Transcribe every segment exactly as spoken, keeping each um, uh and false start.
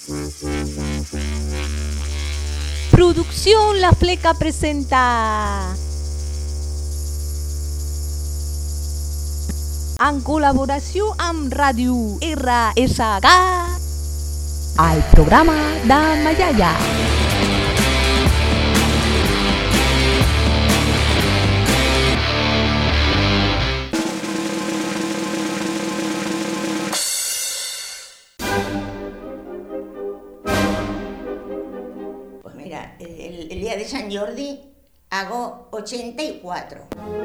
Producción La Fleca presenta. En col·laboració amb Ràdio R S K, el programa de Mayaya. Pues mira, el, el día de San Jordi hago ochenta y cuatro.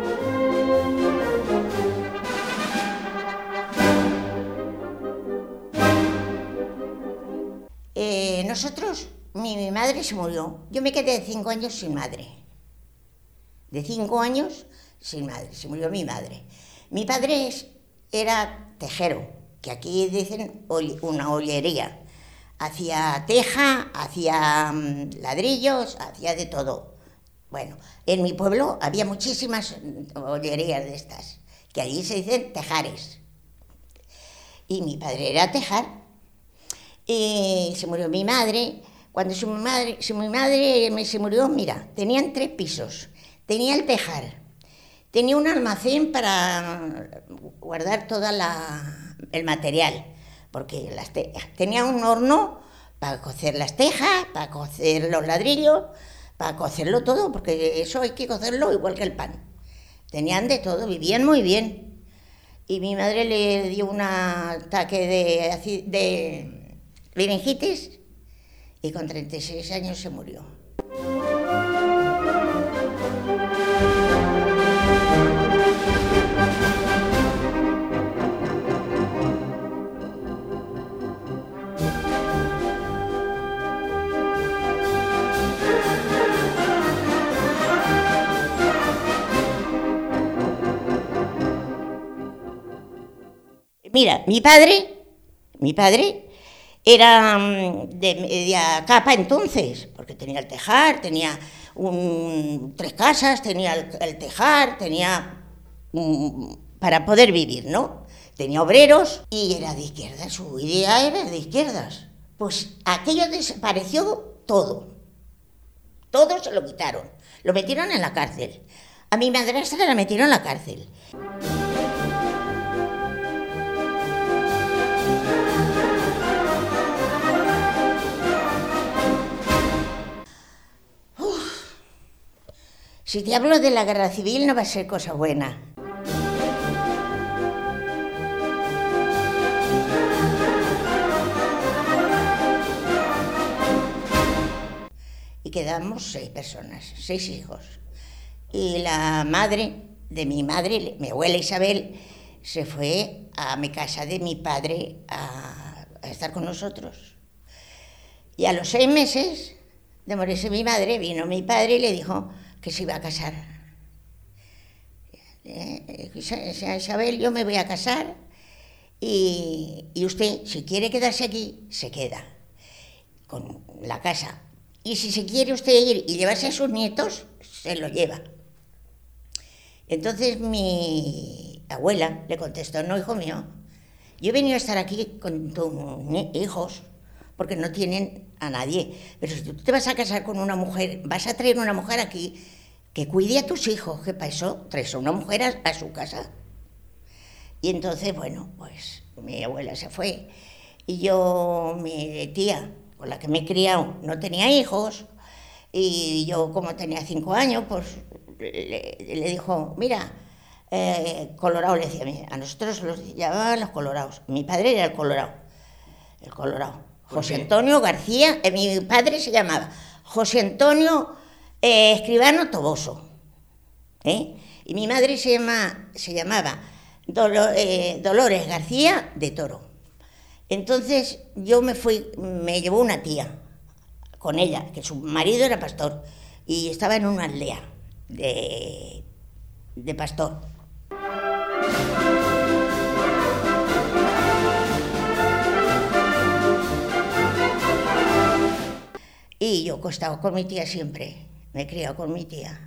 Eh, nosotros, mi, mi madre se murió. Yo me quedé de cinco años sin madre. De cinco años sin madre. Se murió mi madre. Mi padre es, era tejero, que aquí dicen una ollería. Hacía teja, hacía um, ladrillos, hacía de todo. Bueno, en mi pueblo había muchísimas ollerías de estas, que allí se dicen tejares. Y mi padre era tejar. Y se murió mi madre. Cuando su madre, su, mi madre me, se murió, mira, tenían tres pisos. Tenía el tejar, tenía un almacén para guardar todo el material, porque las te, tenía un horno para cocer las tejas, para cocer los ladrillos, para cocerlo todo, porque eso hay que cocerlo igual que el pan. Tenían de todo, vivían muy bien. Y mi madre le dio un ataque de... de meningitis y con treinta y seis años se murió. Mira, mi padre, mi padre era de media capa entonces, porque tenía el tejar, tenía un, tres casas, tenía el, el tejar, tenía um, para poder vivir, ¿no? Tenía obreros y era de izquierdas, su idea era de izquierdas. Pues aquello desapareció todo, todo se lo quitaron, lo metieron en la cárcel. A mi madrastra la metieron en la cárcel. Si te hablo de la guerra civil no va a ser cosa buena. Y quedamos seis personas, seis hijos. Y la madre de mi madre, mi abuela Isabel, se fue a mi casa de mi padre a, a estar con nosotros. Y a los seis meses de morirse mi madre, vino mi padre y le dijo que se iba a casar. Eh, Isabel, yo me voy a casar y, y usted, si quiere quedarse aquí, se queda con la casa. Y si se quiere usted ir y llevarse a sus nietos, se lo lleva. Entonces mi abuela le contestó, no, hijo mío, yo he venido a estar aquí con tus hijos porque no tienen a nadie. Pero si tú te vas a casar con una mujer, vas a traer una mujer aquí que cuide a tus hijos, que para eso traes a una mujer a, a su casa. Y entonces, bueno, pues mi abuela se fue. Y yo, mi tía, con la que me he criado, no tenía hijos. Y yo, como tenía cinco años, pues le, le dijo, mira, eh, Colorado, le decía, a nosotros los llamaban los colorados. Mi padre era el colorado, el colorado. José Antonio García, eh, mi padre se llamaba José Antonio eh, Escribano Toboso, ¿eh? Y mi madre se, llama, se llamaba Dolo, eh, Dolores García de Toro. Entonces yo me fui, me llevó una tía con ella, que su marido era pastor, y estaba en una aldea de, de pastor. Y yo he estado con mi tía siempre, me he criado con mi tía.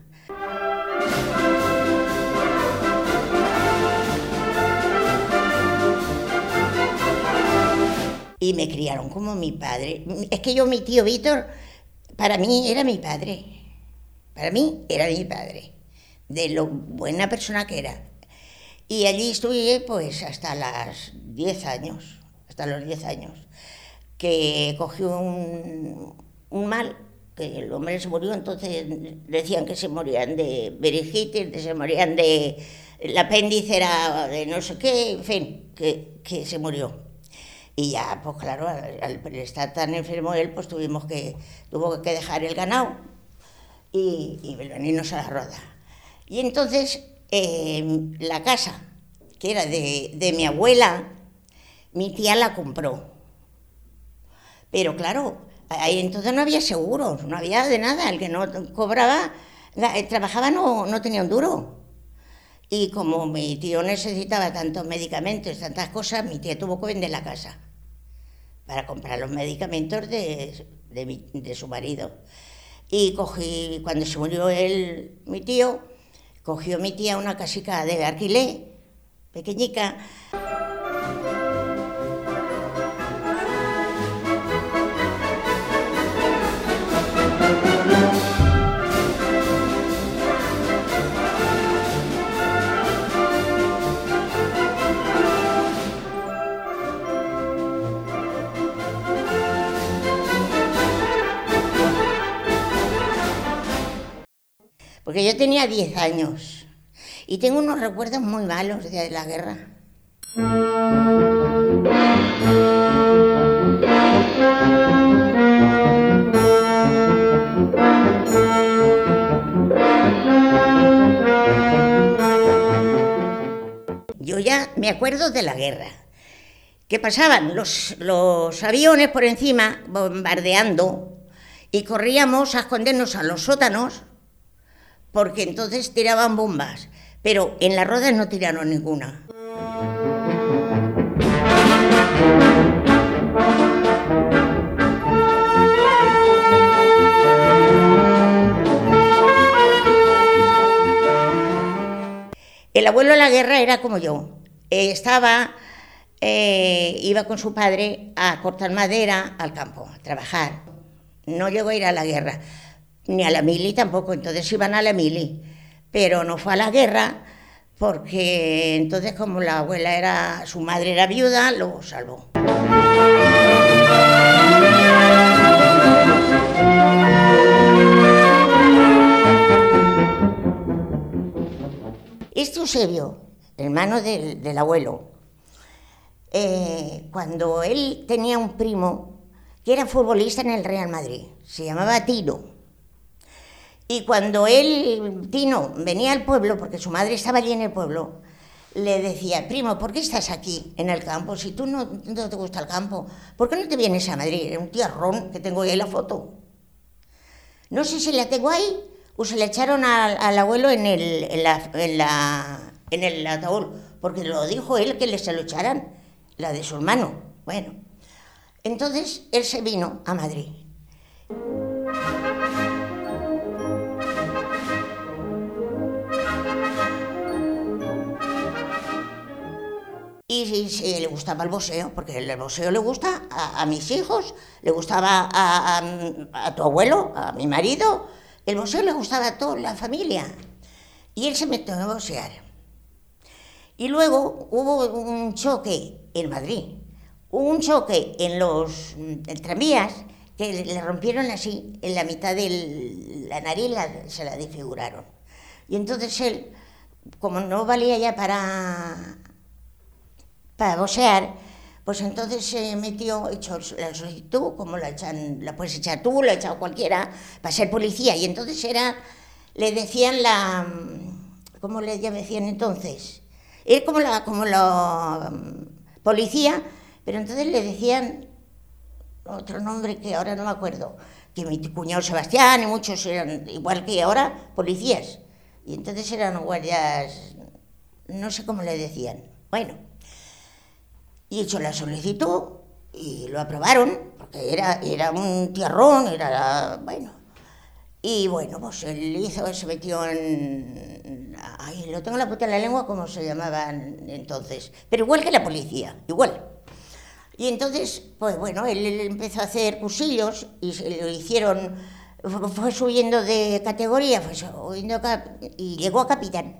Y me criaron como mi padre. Es que yo, mi tío Víctor, para mí era mi padre. Para mí era mi padre. De lo buena persona que era. Y allí estuve pues hasta los diez años. Hasta los diez años. Que cogió un, un mal, que el hombre se murió, entonces decían que se morían de verigitis, que se morían de... el apéndice era de no sé qué, en fin, que, que se murió. Y ya, pues claro, al, al estar tan enfermo él, pues tuvimos que, tuvo que dejar el ganado y, y venirnos a la roda. Y entonces eh, la casa, que era de, de mi abuela, mi tía la compró. Pero claro, ahí entonces no había seguros, no había de nada. El que no cobraba, trabajaba no, no tenía un duro. Y como mi tío necesitaba tantos medicamentos, tantas cosas, mi tía tuvo que vender la casa para comprar los medicamentos de, de, mi, de su marido. Y cogí, cuando se murió él, mi tío, cogió mi tía una casica de alquiler, pequeñica. Porque yo tenía diez años y tengo unos recuerdos muy malos de la guerra. Yo ya me acuerdo de la guerra, que pasaban los, los aviones por encima bombardeando y corríamos a escondernos a los sótanos, porque entonces tiraban bombas, pero en las rodas no tiraron ninguna. El abuelo de la guerra era como yo, eh, estaba, eh, iba con su padre a cortar madera al campo, a trabajar. No llegó a ir a la guerra. Ni a la mili tampoco, entonces iban a la mili, pero no fue a la guerra porque entonces como la abuela era, su madre era viuda, lo salvó. Esto Eusebio, hermano del, del abuelo, eh, cuando él tenía un primo que era futbolista en el Real Madrid, se llamaba Tino. Y cuando él, Tino, venía al pueblo, porque su madre estaba allí en el pueblo, le decía, primo, ¿por qué estás aquí en el campo? Si tú no, no te gusta el campo, ¿por qué no te vienes a Madrid? Era un tierrón, que tengo ahí la foto. No sé si la tengo ahí o se la echaron al, al abuelo en el, en, la, en, la, en el ataúd, porque lo dijo él que le se lo echaran, la de su hermano. Bueno, entonces él se vino a Madrid. Y si, si le gustaba el boxeo, porque el boxeo le gusta a, a mis hijos, le gustaba a, a, a tu abuelo, a mi marido, el boxeo le gustaba a toda la familia. Y él se metió a boxear. Y luego hubo un choque en Madrid, hubo un choque en los en tranvías que le, le rompieron así, en la mitad de la nariz la, se la desfiguraron. Y entonces él, como no valía ya para... para boxear, pues entonces se metió, echó la solicitud, como la, echan, la puedes echar tú, la ha echado cualquiera, para ser policía. Y entonces era, le decían la, ¿cómo le decían entonces? Era como la, como la um, policía, pero entonces le decían otro nombre que ahora no me acuerdo, que mi cuñado Sebastián y muchos eran, igual que ahora, policías. Y entonces eran guardias, no sé cómo le decían. Bueno. Y echó la solicitud y lo aprobaron, porque era, era un tierrón, era, bueno. Y bueno, pues él hizo, se metió en... Ay, lo tengo en la punta de la lengua, como se llamaban entonces. Pero igual que la policía, igual. Y entonces, pues bueno, él, él empezó a hacer cursillos y se lo hicieron, fue subiendo de categoría, fue subiendo y llegó a capitán.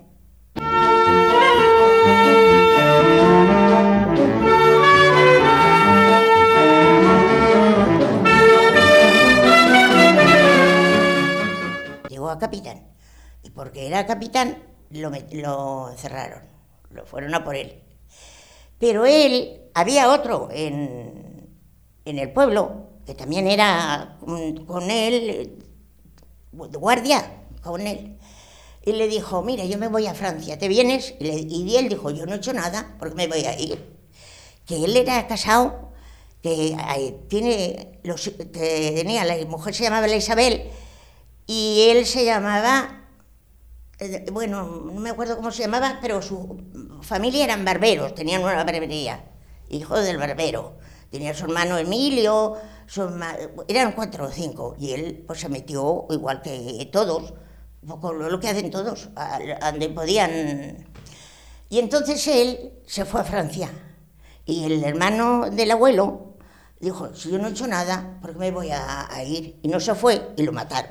Llegó a capitán. Y porque era capitán, lo, lo encerraron, lo fueron a por él. Pero él, había otro en, en el pueblo, que también era con, con él, guardia con él. Y le dijo, mira, yo me voy a Francia, ¿te vienes? Y, le, y él dijo, yo no he hecho nada, porque me voy a ir. Que él era casado, que eh, tiene los, que tenía, la mujer se llamaba la Isabel, y él se llamaba... Bueno, no me acuerdo cómo se llamaba, pero su familia eran barberos, tenían una barbería, hijo del barbero. Tenía su hermano Emilio, su hermano, eran cuatro o cinco, y él pues se metió igual que todos, un poco lo que hacen todos, a, a donde podían. Y entonces él se fue a Francia, y el hermano del abuelo dijo, si yo no he hecho nada, ¿por qué me voy a, a ir? Y no se fue, y lo mataron.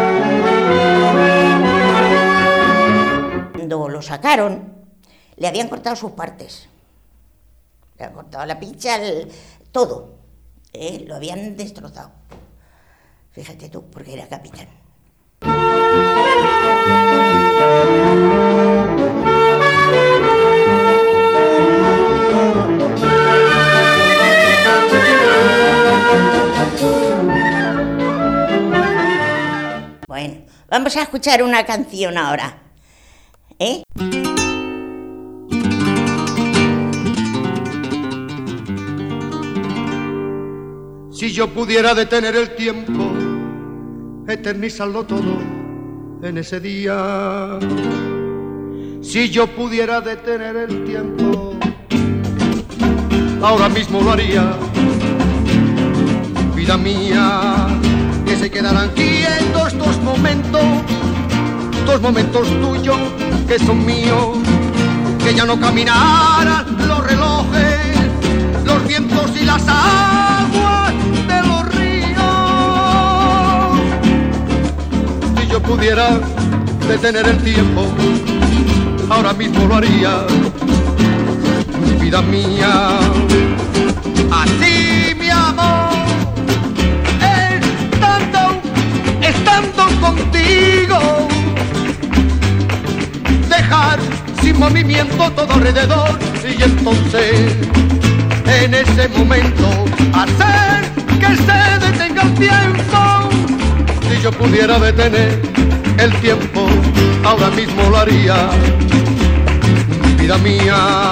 Cuando lo sacaron, le habían cortado sus partes. Le habían cortado la pincha, el, todo. ¿eh? Lo habían destrozado. Fíjate tú, porque era capitán. Bueno, vamos a escuchar una canción ahora. ¿Eh? Si yo pudiera detener el tiempo, eternizarlo todo en ese día. Si yo pudiera detener el tiempo, ahora mismo lo haría. Vida mía, que se quedarán quietos estos momentos, estos momentos tuyos que son míos, que ya no caminaran los relojes, los vientos y las aguas de los ríos. Si yo pudiera detener el tiempo, ahora mismo lo haría. Vida mía, así mi amor, estando, estando contigo, dejar sin movimiento todo alrededor y entonces en ese momento hacer que se detenga el tiempo. Si yo pudiera detener el tiempo, ahora mismo lo haría. Vida mía.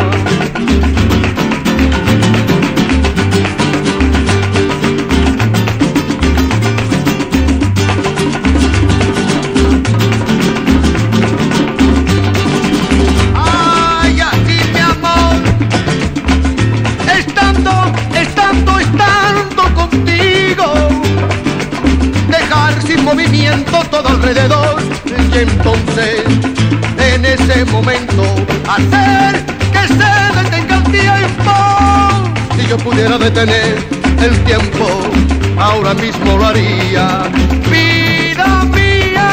Movimiento todo alrededor y entonces en ese momento hacer que se detenga el tiempo. Si yo pudiera detener el tiempo, ahora mismo lo haría. Vida mía.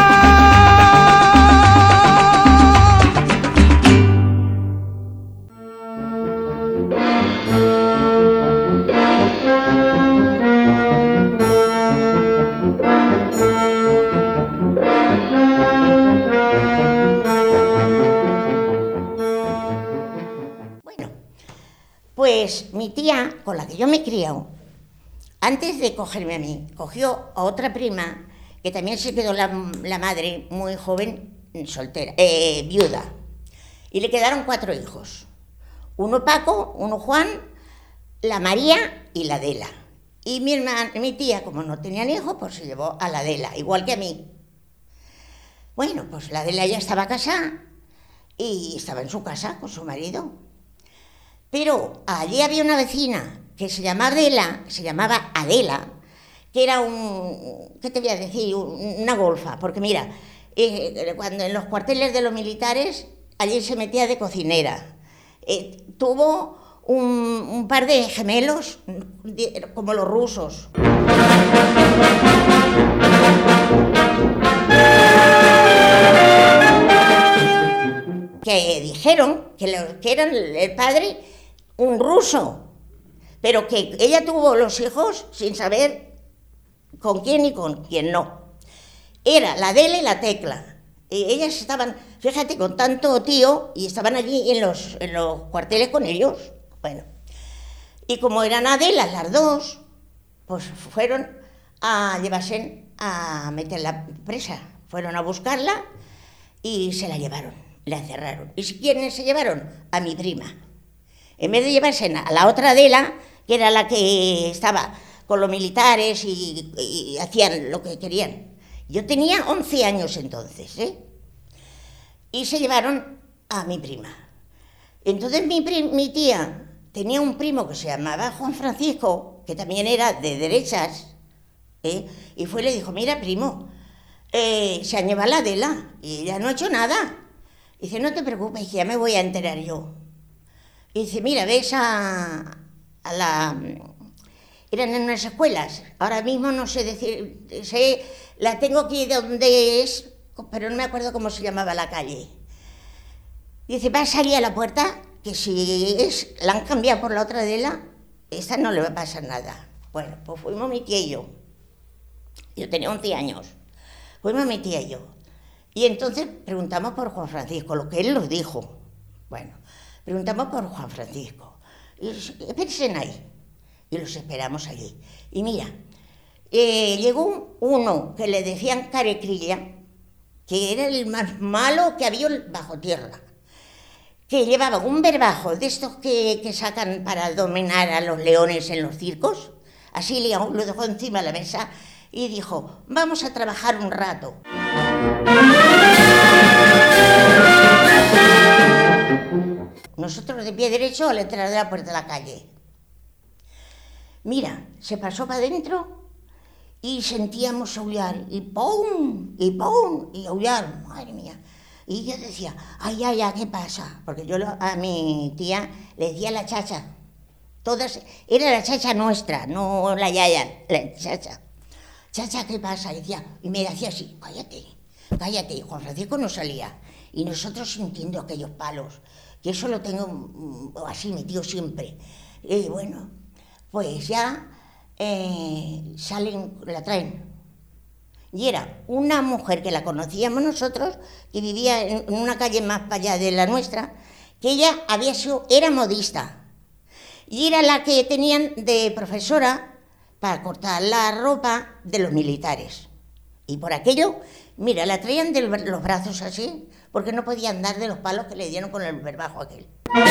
Pues mi tía, con la que yo me he criado, antes de cogerme a mí, cogió a otra prima, que también se quedó la, la madre muy joven, soltera, eh, viuda, y le quedaron cuatro hijos. Uno Paco, uno Juan, la María y la Adela. Y mi, hermana, mi tía, como no tenían hijos, pues se llevó a la Adela, igual que a mí. Bueno, pues la Adela ya estaba casada y estaba en su casa con su marido. Pero allí había una vecina que se llamaba Adela, se llamaba Adela, que era un, ¿qué te voy a decir? Una golfa, porque mira, eh, cuando en los cuarteles de los militares, allí se metía de cocinera. Eh, tuvo un, un par de gemelos, como los rusos. Que dijeron que, lo, que eran el padre un ruso, pero que ella tuvo los hijos sin saber con quién y con quién no. Era la Adela y la Tecla. Y ellas estaban, fíjate, con tanto tío, y estaban allí en los, en los cuarteles con ellos. Bueno, y como eran Adelas las dos, pues fueron a llevarse a meterla presa. Fueron a buscarla y se la llevaron. La encerraron. ¿Y quiénes se llevaron? A mi prima. En vez de llevarse a la otra Adela, que era la que estaba con los militares y, y hacían lo que querían. Yo tenía once años entonces, ¿eh? Y se llevaron a mi prima. Entonces mi, mi tía tenía un primo que se llamaba Juan Francisco, que también era de derechas, ¿eh? Y fue y le dijo, mira, primo, eh, se han llevado a la Adela y ella no ha hecho nada. Dice, no te preocupes, que ya me voy a enterar yo. Y dice, mira, ves a, a la... Eran en unas escuelas, ahora mismo no sé decir, sé, la tengo aquí de donde es, pero no me acuerdo cómo se llamaba la calle. Dice, va a salir a la puerta, que si es, la han cambiado por la otra Adela, esta no le va a pasar nada. Bueno, pues fuimos mi tía y yo. Yo tenía once años. Fuimos mi tía y yo. Y entonces preguntamos por Juan Francisco, lo que él nos dijo. Bueno, preguntamos por Juan Francisco. Y espérense ahí. Y los esperamos allí. Y mira, eh, llegó uno que le decían Carecrilla, que era el más malo que había bajo tierra, que llevaba un verbajo de estos que, que sacan para dominar a los leones en los circos. Así lo dejó encima de la mesa y dijo, vamos a trabajar un rato. Nosotros de pie derecho a la entrada de la puerta de la calle. Mira, se pasó para adentro y sentíamos aullar, y ¡pum! Y ¡pum! Y aullar, madre mía. Y yo decía, ay, ay, ay, ¿qué pasa? Porque yo a mi tía le decía la chacha. Todas, era la chacha nuestra, no la yaya, la chacha. Chacha, ¿qué pasa? Y, decía, y me decía así, cállate, cállate. Y Juan Francisco no salía. Y nosotros sintiendo aquellos palos, que eso lo tengo así metido siempre. Y bueno, pues ya eh, salen, la traen. Y era una mujer que la conocíamos nosotros, que vivía en una calle más para allá de la nuestra, que ella había sido, era modista. Y era la que tenían de profesora para cortar la ropa de los militares. Y por aquello, mira, la traían de los brazos así, porque no podía andar de los palos que le dieron con el verbajo aquel.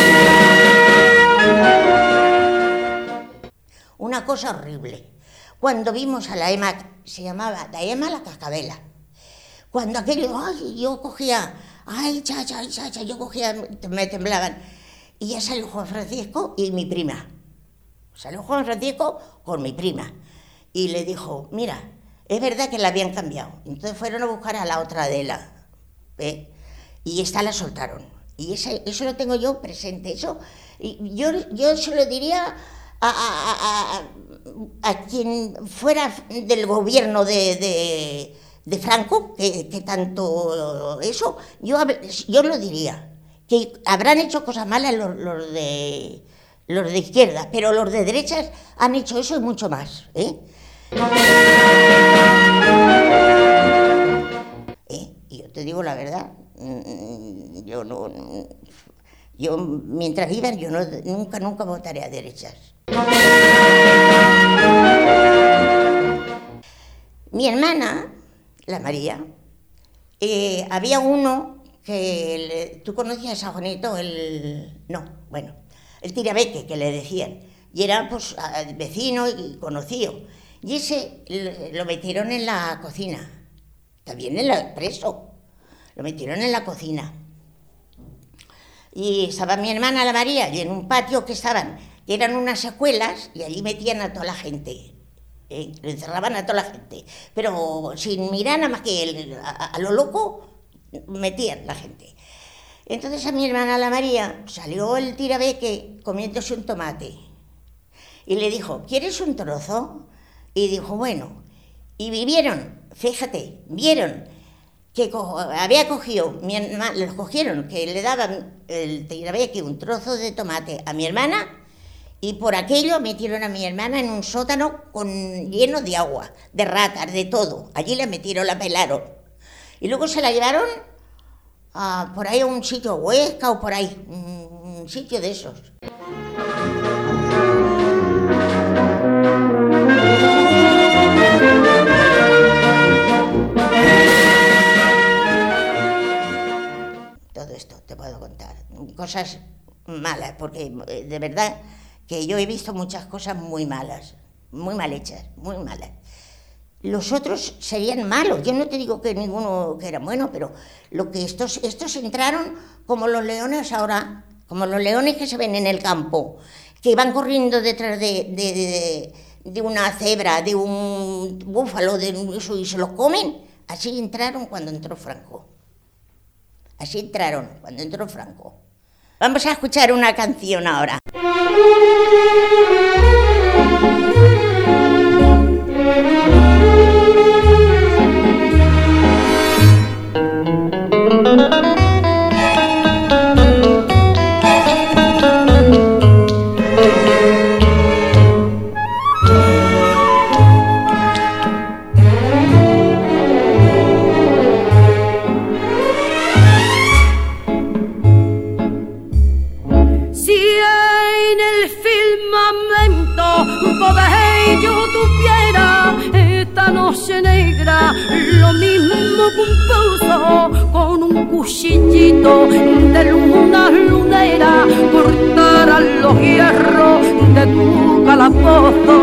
Una cosa horrible. Cuando vimos a la Ema, se llamaba la Ema la Cascabela. Cuando aquello, ay, yo cogía, ay, chacha, ay, chacha, yo cogía, me temblaban. Y ya salió Juan Francisco y mi prima. Salió Juan Francisco con mi prima. Y le dijo, mira, es verdad que la habían cambiado. Entonces fueron a buscar a la otra Adela. ¿eh? Y esta la soltaron. Y ese, eso lo tengo yo presente. Eso, y yo, yo se lo diría a, a, a, a quien fuera del gobierno de, de, de Franco, que, que tanto eso, yo, yo lo diría. Que habrán hecho cosas malas los, los, de, los de izquierda, pero los de derechas han hecho eso y mucho más. ¿eh? ¿Eh? Y yo te digo la verdad, yo no, yo mientras vivan, yo no, nunca, nunca votaré a derechas. Mi hermana, la María, eh, había uno que le, tú conocías a Juanito, el no, bueno, el tirabeque que le decían, y era pues vecino y conocido, y ese lo metieron en la cocina, también en el preso, lo metieron en la cocina, y estaba mi hermana la María, y en un patio que estaban, que eran unas escuelas, y allí metían a toda la gente, ¿eh? Lo encerraban a toda la gente, pero sin mirar nada más que el, a, a lo loco, metían la gente. Entonces a mi hermana la María salió el tirabeque comiéndose un tomate y le dijo, ¿quieres un trozo? Y dijo, bueno, y vieron, fíjate, vieron que co había cogido, mi hermana, los cogieron, que le daban el tirabeque, un trozo de tomate a mi hermana, y por aquello metieron a mi hermana en un sótano con, lleno de agua, de ratas, de todo. Allí la metieron, la pelaron. Y luego se la llevaron a, por ahí a un sitio, Huesca o por ahí, un, un sitio de esos. Todo esto te puedo contar, cosas malas, porque de verdad que yo he visto muchas cosas muy malas, muy mal hechas, muy malas. Los otros serían malos, yo no te digo que ninguno que era bueno, pero lo que estos, estos entraron como los leones ahora, como los leones que se ven en el campo, que van corriendo detrás de, de, de, de una cebra, de un búfalo, de eso, y se los comen. Así entraron cuando entró Franco. Así entraron cuando entró Franco. Vamos a escuchar una canción ahora. Lo mismo que un pozo con un cuchillito de luna lunera cortará los hierros de tu calabozo.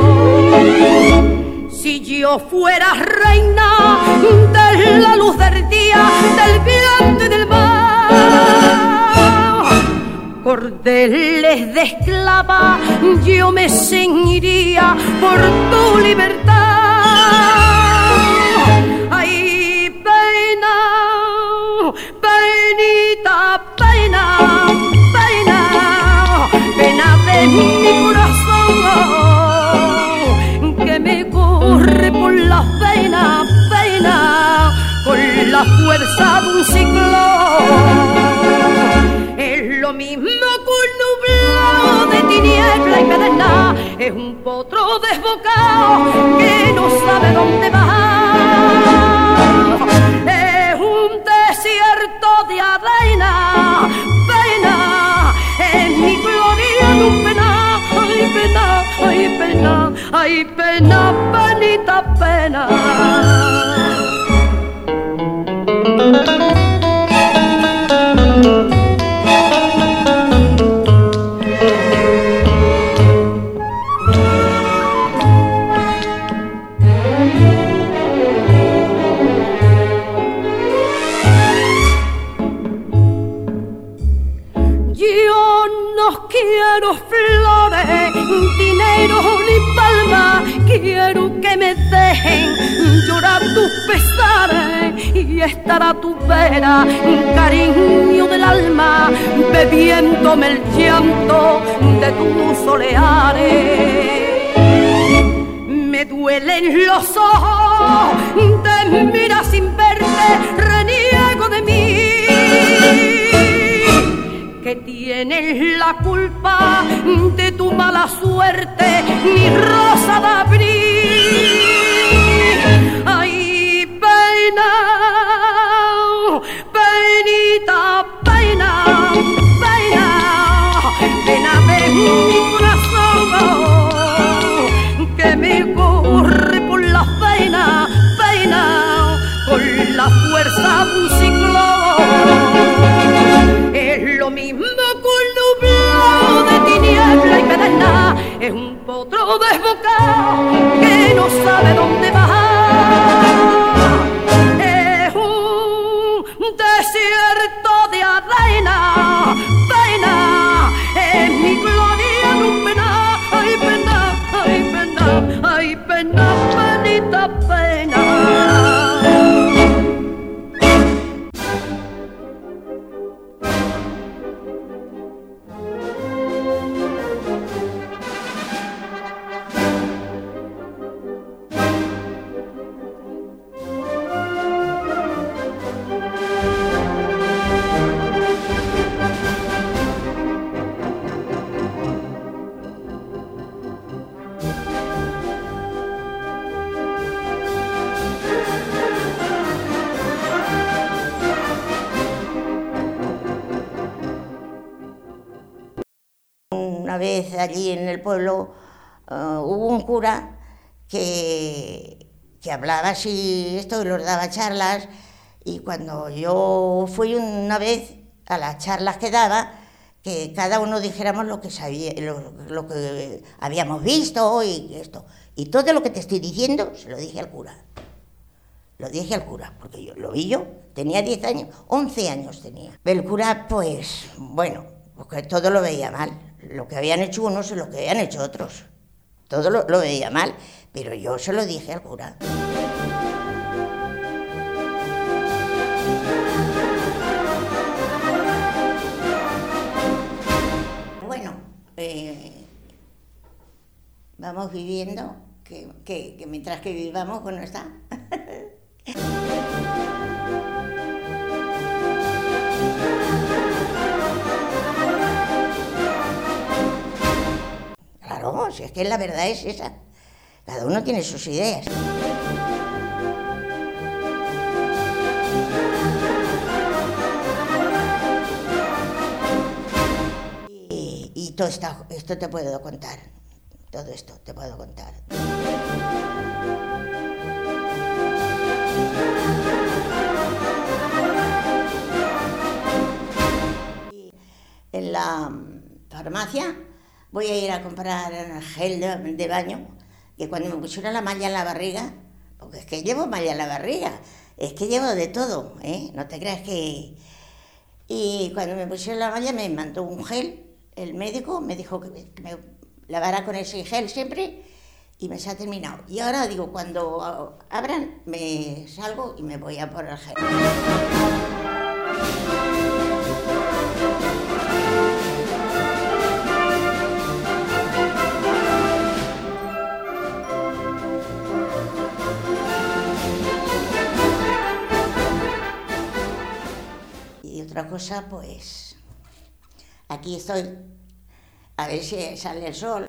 Si yo fuera reina de la luz del día, del viento y del mar, cordeles de esclava yo me ceñiría por tu libertad. Ay, pena, penita, pena, pena, pena de mi corazón, que me corre por las venas, pena, con la fuerza de un ciclón. Es lo mismo que un nublado de tiniebla y pedernal, es un potro desbocado que no sabe dónde va. Es un desierto de arena, pena, es mi gloria de un pena, ay pena, ay pena, ay pena, penita, pena. Quiero flores, dinero ni palma, quiero que me dejen llorar tus pesares y estar a tu vera, cariño del alma, bebiéndome el llanto de tus soleares. Me duelen los ojos, te mira sin verte, reniego de mí, que tienes la culpa de tu mala suerte, mi rosa de abril. Ay, pena, penita, pena, pena, pena de mi corazón, que me corre por las venas, pena, con la fuerza de un ciclón. Es lo mismo que un nublado de tiniebla y pedernal, es un potro desbocado que no sabe dónde va. Es un desierto de arena, pena, es mi gloria de un pena, ay pena, ay pena, ay pena, penita, pena. una vez allí en el pueblo uh, hubo un cura que, que hablaba así esto y los daba charlas, y cuando yo fui una vez a las charlas que daba, que cada uno dijéramos lo que sabía, lo, lo que habíamos visto y esto. Y todo lo que te estoy diciendo se lo dije al cura. Lo dije al cura, porque yo lo vi yo, tenía diez años, once años tenía. El cura, pues, bueno, porque todo lo veía mal. Lo que habían hecho unos y lo que habían hecho otros. Todo lo, lo veía mal, pero yo se lo dije al cura. Bueno, eh, vamos viviendo, que, que, que mientras que vivamos, pues no está. Claro, si es que la verdad es esa. Cada uno tiene sus ideas. Y, y todo esta, esto te puedo contar. Todo esto te puedo contar. En la farmacia voy a ir a comprar gel de, de baño, que cuando me pusieron la malla en la barriga, porque es que llevo malla en la barriga, es que llevo de todo, ¿eh? No te creas que... Y cuando me pusieron la malla me mandó un gel, el médico me dijo que me, que me lavara con ese gel siempre, y me se ha terminado. Y ahora digo, cuando abran me salgo y me voy a por el gel. Y otra cosa, pues, aquí estoy, a ver si sale el sol.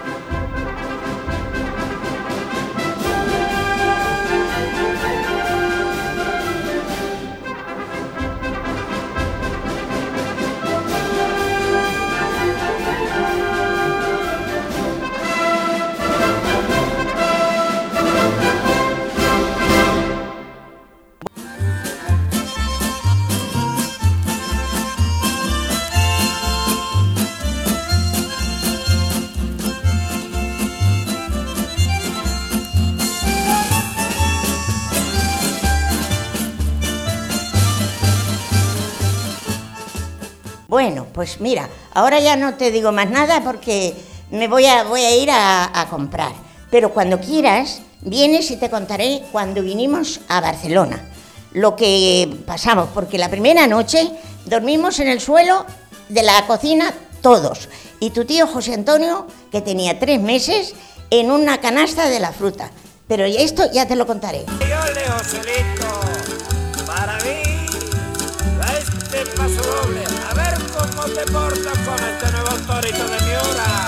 Bueno, pues mira, ahora ya no te digo más nada porque me voy a, voy a ir a, a comprar. Pero cuando quieras, vienes y te contaré cuando vinimos a Barcelona, lo que pasamos, porque la primera noche dormimos en el suelo de la cocina todos. Y tu tío José Antonio, que tenía tres meses, en una canasta de la fruta. Pero esto ya te lo contaré. Yo leo solito, para mí, a este paso doble, a ver cómo te portas con este nuevo torito de mi hora.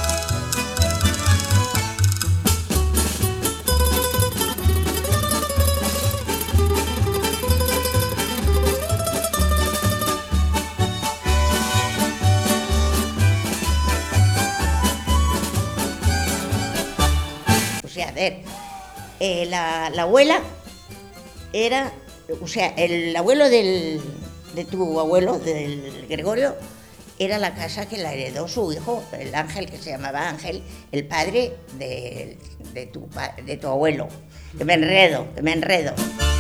O sea, a ver, eh, la, la abuela era, o sea, el abuelo del, de tu abuelo, del Gregorio, era la casa que la heredó su hijo, el Ángel, que se llamaba Ángel, el padre de, de, tu, de tu abuelo. Que me enredo, que me enredo.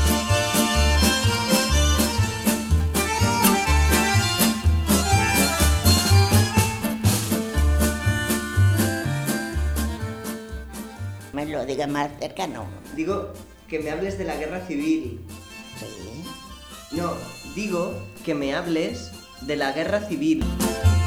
Me lo diga más cercano. Digo que me hables de la guerra civil. Sí. No, digo que me hables de la guerra civil.